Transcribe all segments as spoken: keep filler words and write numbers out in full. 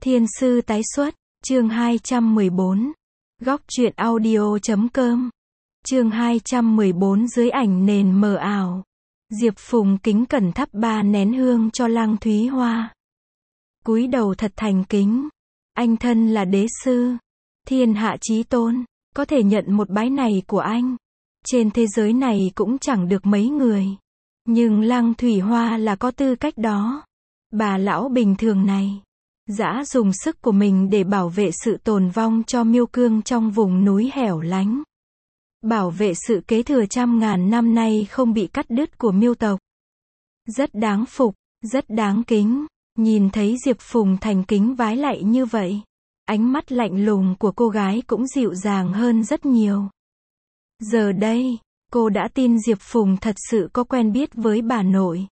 Thiên sư tái xuất, chương hai trăm mười bốn. Góc truyện audio chấm com. Chương hai trăm mười bốn dưới ảnh nền mờ ảo. Diệp Phùng kính cẩn thắp ba nén hương cho Lăng Thúy Hoa. Cúi đầu thật thành kính. Anh thân là đế sư, thiên hạ chí tôn, có thể nhận một bái này của anh. Trên thế giới này cũng chẳng được mấy người. Nhưng Lăng Thúy Hoa là có tư cách đó. Bà lão bình thường này dã dùng sức của mình để bảo vệ sự tồn vong cho Miêu Cương trong vùng núi hẻo lánh. Bảo vệ sự kế thừa trăm ngàn năm nay không bị cắt đứt của Miêu tộc. Rất đáng phục, rất đáng kính. Nhìn thấy Diệp Phùng thành kính vái lạy như vậy, ánh mắt lạnh lùng của cô gái cũng dịu dàng hơn rất nhiều. Giờ đây, cô đã tin Diệp Phùng thật sự có quen biết với bà nội.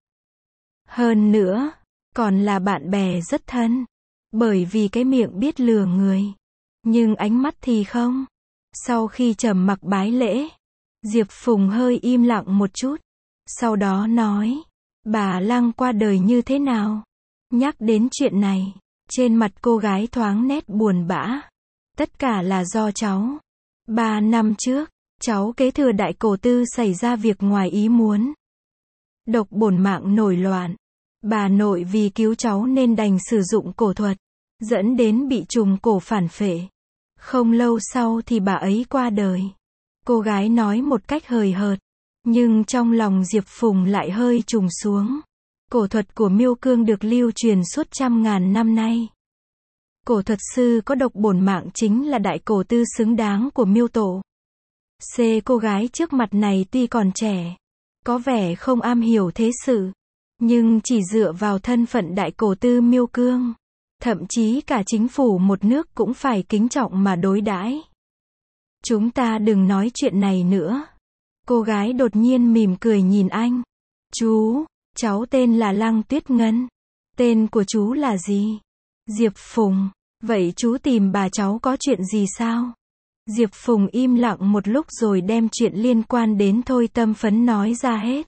Hơn nữa, còn là bạn bè rất thân. Bởi vì cái miệng biết lừa người, nhưng ánh mắt thì không. Sau khi trầm mặc bái lễ, Diệp Phùng hơi im lặng một chút. Sau đó nói, bà Lăng qua đời như thế nào? Nhắc đến chuyện này, trên mặt cô gái thoáng nét buồn bã. Tất cả là do cháu. Ba năm trước, cháu kế thừa đại cổ tư xảy ra việc ngoài ý muốn. Độc bổn mạng nổi loạn. Bà nội vì cứu cháu nên đành sử dụng cổ thuật, dẫn đến bị trùng cổ phản phệ. Không lâu sau thì bà ấy qua đời. Cô gái nói một cách hời hợt, nhưng trong lòng Diệp Phùng lại hơi trùng xuống. Cổ thuật của Miêu Cương được lưu truyền suốt trăm ngàn năm nay. Cổ thuật sư có độc bổn mạng chính là đại cổ tư xứng đáng của Miêu tổ. C. Cô gái trước mặt này tuy còn trẻ, có vẻ không am hiểu thế sự, nhưng chỉ dựa vào thân phận đại cổ tư Miêu Cương, thậm chí cả chính phủ một nước cũng phải kính trọng mà đối đãi. Chúng ta đừng nói chuyện này nữa. Cô gái đột nhiên mỉm cười nhìn anh. Chú, cháu tên là Lăng Tuyết Ngân. Tên của chú là gì? Diệp Phùng. Vậy chú tìm bà cháu có chuyện gì sao? Diệp Phùng im lặng một lúc rồi đem chuyện liên quan đến Thôi Tâm Phấn nói ra hết.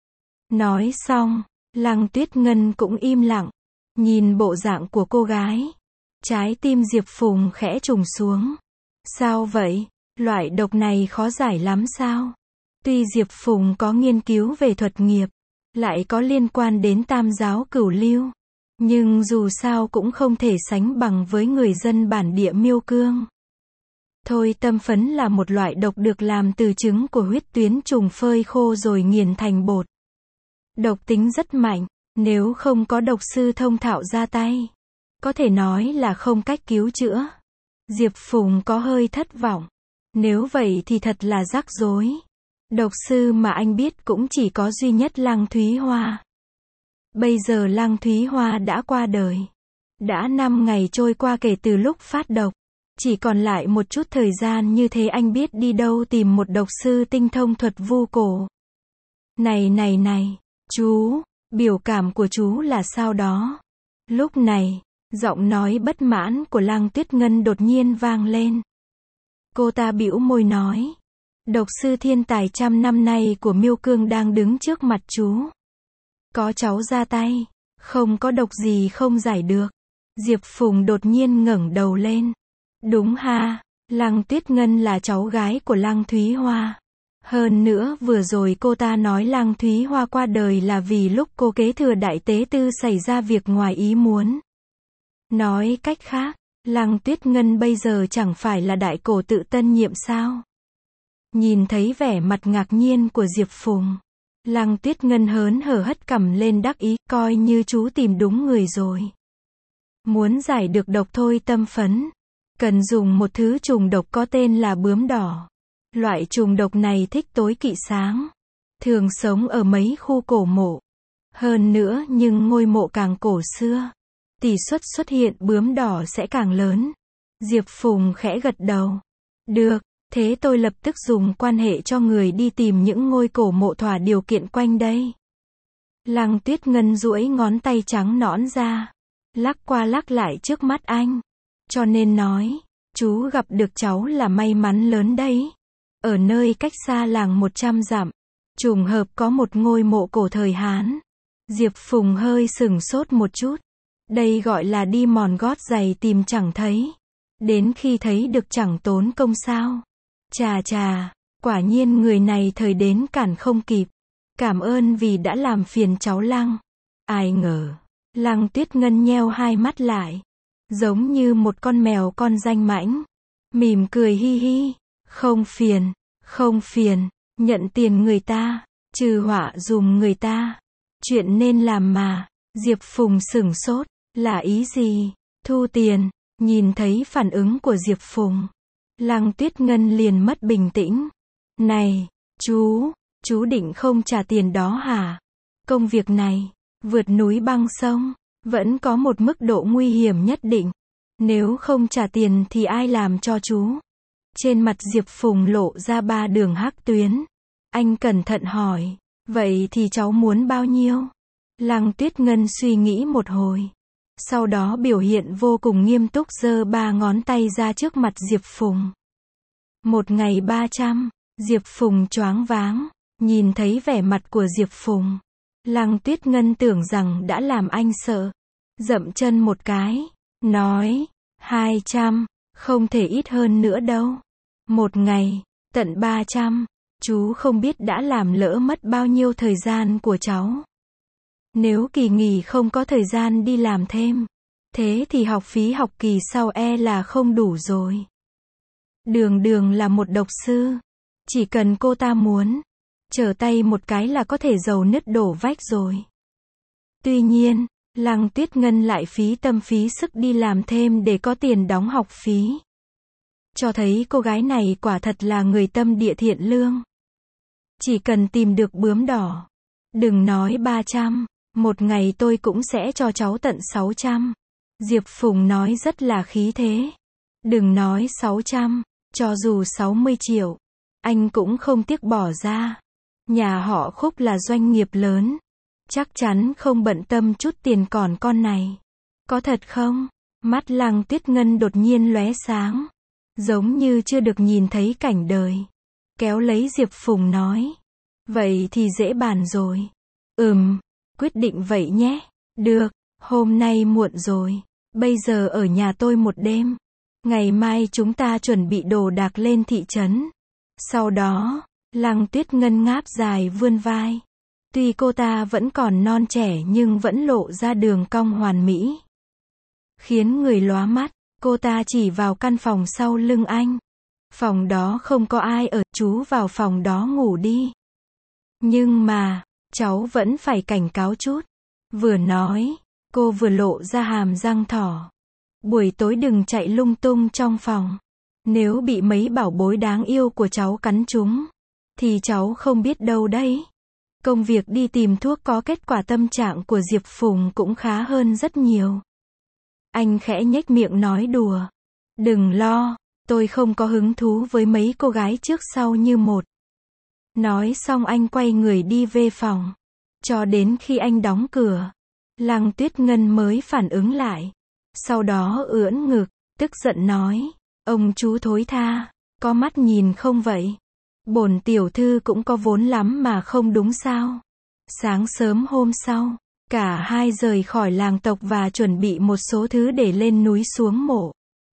Nói xong, Lăng Tuyết Ngân cũng im lặng. Nhìn bộ dạng của cô gái, trái tim Diệp Phùng khẽ trùng xuống. Sao vậy? Loại độc này khó giải lắm sao? Tuy Diệp Phùng có nghiên cứu về thuật nghiệp, lại có liên quan đến tam giáo cửu lưu, nhưng dù sao cũng không thể sánh bằng với người dân bản địa Miêu Cương. Thôi Tâm Phấn là một loại độc được làm từ trứng của huyết tuyến trùng phơi khô rồi nghiền thành bột. Độc tính rất mạnh. Nếu không có độc sư thông thạo ra tay, có thể nói là không cách cứu chữa. Diệp Phùng có hơi thất vọng. Nếu vậy thì thật là rắc rối. Độc sư mà anh biết cũng chỉ có duy nhất Lăng Thúy Hoa. Bây giờ Lăng Thúy Hoa đã qua đời. Đã năm ngày trôi qua kể từ lúc phát độc. Chỉ còn lại một chút thời gian, như thế anh biết đi đâu tìm một độc sư tinh thông thuật vu cổ. Này này này, chú, biểu cảm của chú là sao đó? Lúc này, giọng nói bất mãn của Lăng Tuyết Ngân đột nhiên vang lên. Cô ta bĩu môi nói, độc sư thiên tài trăm năm nay của Miêu Cương đang đứng trước mặt chú. Có cháu ra tay, không có độc gì không giải được. Diệp Phùng đột nhiên ngẩng đầu lên. Đúng ha, Lăng Tuyết Ngân là cháu gái của Lăng Thúy Hoa. Hơn nữa vừa rồi cô ta nói Lăng Thúy Hoa qua đời là vì lúc cô kế thừa đại tế tư xảy ra việc ngoài ý muốn. Nói cách khác, Lăng Tuyết Ngân bây giờ chẳng phải là đại cổ tự tân nhiệm sao? Nhìn thấy vẻ mặt ngạc nhiên của Diệp Phùng, Lăng Tuyết Ngân hớn hở hất cằm lên đắc ý, coi như chú tìm đúng người rồi. Muốn giải được độc Thôi Tâm Phấn, cần dùng một thứ trùng độc có tên là bướm đỏ. Loại trùng độc này thích tối kỵ sáng, thường sống ở mấy khu cổ mộ. Hơn nữa nhưng ngôi mộ càng cổ xưa, tỷ suất xuất hiện bướm đỏ sẽ càng lớn. Diệp Phùng khẽ gật đầu. Được, thế tôi lập tức dùng quan hệ cho người đi tìm những ngôi cổ mộ thỏa điều kiện quanh đây. Lăng Tuyết Ngân duỗi ngón tay trắng nõn ra, lắc qua lắc lại trước mắt anh. Cho nên nói, chú gặp được cháu là may mắn lớn đấy. Ở nơi cách xa làng một trăm dặm, trùng hợp có một ngôi mộ cổ thời Hán. Diệp Phùng hơi sửng sốt một chút. Đây gọi là đi mòn gót giày tìm chẳng thấy. Đến khi thấy được chẳng tốn công sao. Chà chà, quả nhiên người này thời đến cản không kịp. Cảm ơn vì đã làm phiền cháu Lăng. Ai ngờ, Lăng Tuyết Ngân nheo hai mắt lại. Giống như một con mèo con danh mãnh. Mỉm cười hi hi. Không phiền, không phiền, nhận tiền người ta, trừ họa dùm người ta. Chuyện nên làm mà. Diệp Phùng sửng sốt, là ý gì? Thu tiền. Nhìn thấy phản ứng của Diệp Phùng, Lăng Tuyết Ngân liền mất bình tĩnh. Này, chú, chú định không trả tiền đó hả? Công việc này, vượt núi băng sông, vẫn có một mức độ nguy hiểm nhất định. Nếu không trả tiền thì ai làm cho chú? Trên mặt Diệp Phùng lộ ra ba đường hắc tuyến. Anh cẩn thận hỏi, vậy thì cháu muốn bao nhiêu? Lăng Tuyết Ngân suy nghĩ một hồi. Sau đó biểu hiện vô cùng nghiêm túc giơ ba ngón tay ra trước mặt Diệp Phùng. Một ngày ba trăm. Diệp Phùng choáng váng. Nhìn thấy vẻ mặt của Diệp Phùng, Lăng Tuyết Ngân tưởng rằng đã làm anh sợ. Dậm chân một cái. Nói. Hai trăm. Không thể ít hơn nữa đâu. Một ngày. Tận ba trăm. Chú không biết đã làm lỡ mất bao nhiêu thời gian của cháu. Nếu kỳ nghỉ không có thời gian đi làm thêm, thế thì học phí học kỳ sau e là không đủ rồi. Đường Đường là một độc sư. Chỉ cần cô ta muốn, trở tay một cái là có thể dầu nứt đổ vách rồi. Tuy nhiên, Lăng Tuyết Ngân lại phí tâm phí sức đi làm thêm để có tiền đóng học phí. Cho thấy cô gái này quả thật là người tâm địa thiện lương. Chỉ cần tìm được bướm đỏ. Đừng nói ba trăm. Một ngày tôi cũng sẽ cho cháu tận sáu trăm. Diệp Phùng nói rất là khí thế. Đừng nói sáu trăm, cho dù sáu mươi triệu, anh cũng không tiếc bỏ ra. Nhà họ Khúc là doanh nghiệp lớn, chắc chắn không bận tâm chút tiền còn con này. Có thật không? Mắt Lăng Tuyết Ngân đột nhiên lóe sáng, giống như chưa được nhìn thấy cảnh đời. Kéo lấy Diệp Phùng nói, vậy thì dễ bàn rồi. Ừm. Quyết định vậy nhé. Được, hôm nay muộn rồi. Bây giờ ở nhà tôi một đêm. Ngày mai chúng ta chuẩn bị đồ đạc lên thị trấn. Sau đó, Lăng Tuyết Ngân ngáp dài vươn vai. Tuy cô ta vẫn còn non trẻ nhưng vẫn lộ ra đường cong hoàn mỹ. Khiến người lóa mắt, cô ta chỉ vào căn phòng sau lưng anh. Phòng đó không có ai ở, chú vào phòng đó ngủ đi. Nhưng mà, cháu vẫn phải cảnh cáo chút. Vừa nói, cô vừa lộ ra hàm răng thỏ. Buổi tối đừng chạy lung tung trong phòng. Nếu bị mấy bảo bối đáng yêu của cháu cắn trúng, thì cháu không biết đâu đấy. Công việc đi tìm thuốc có kết quả tâm trạng của Diệp Phùng cũng khá hơn rất nhiều. Anh khẽ nhếch miệng nói đùa. Đừng lo, tôi không có hứng thú với mấy cô gái trước sau như một. Nói xong anh quay người đi về phòng. Cho đến khi anh đóng cửa, Lăng Tuyết Ngân mới phản ứng lại. Sau đó ưỡn ngực, tức giận nói, ông chú thối tha, có mắt nhìn không vậy? Bổn tiểu thư cũng có vốn lắm mà không đúng sao? Sáng sớm hôm sau, cả hai rời khỏi làng tộc và chuẩn bị một số thứ để lên núi xuống mộ.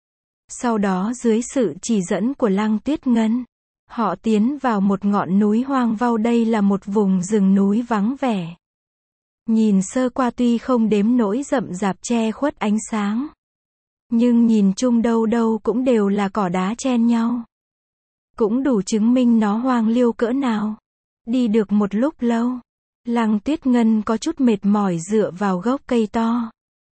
Sau đó dưới sự chỉ dẫn của Lăng Tuyết Ngân, họ tiến vào một ngọn núi hoang vu. Đây là một vùng rừng núi vắng vẻ. Nhìn sơ qua tuy không đếm nỗi rậm rạp che khuất ánh sáng, nhưng nhìn chung đâu đâu cũng đều là cỏ đá chen nhau. Cũng đủ chứng minh nó hoang liêu cỡ nào. Đi được một lúc lâu, Lăng Tuyết Ngân có chút mệt mỏi dựa vào gốc cây to.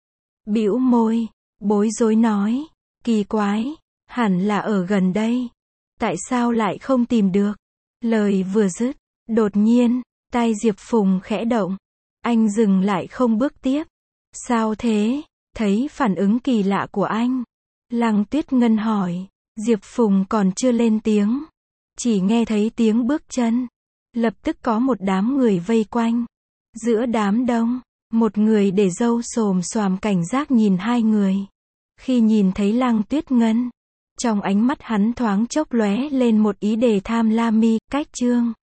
Bĩu môi, bối rối nói, kỳ quái, hẳn là ở gần đây. Tại sao lại không tìm được? Lời vừa dứt, đột nhiên, tai Diệp Phùng khẽ động. Anh dừng lại không bước tiếp. Sao thế? Thấy phản ứng kỳ lạ của anh, Lăng Tuyết Ngân hỏi. Diệp Phùng còn chưa lên tiếng, chỉ nghe thấy tiếng bước chân. Lập tức có một đám người vây quanh. Giữa đám đông, một người để râu xồm xoàm cảnh giác nhìn hai người. Khi nhìn thấy Lăng Tuyết Ngân, trong ánh mắt hắn thoáng chốc lóe lên một ý đề tham lam mi. Cách chương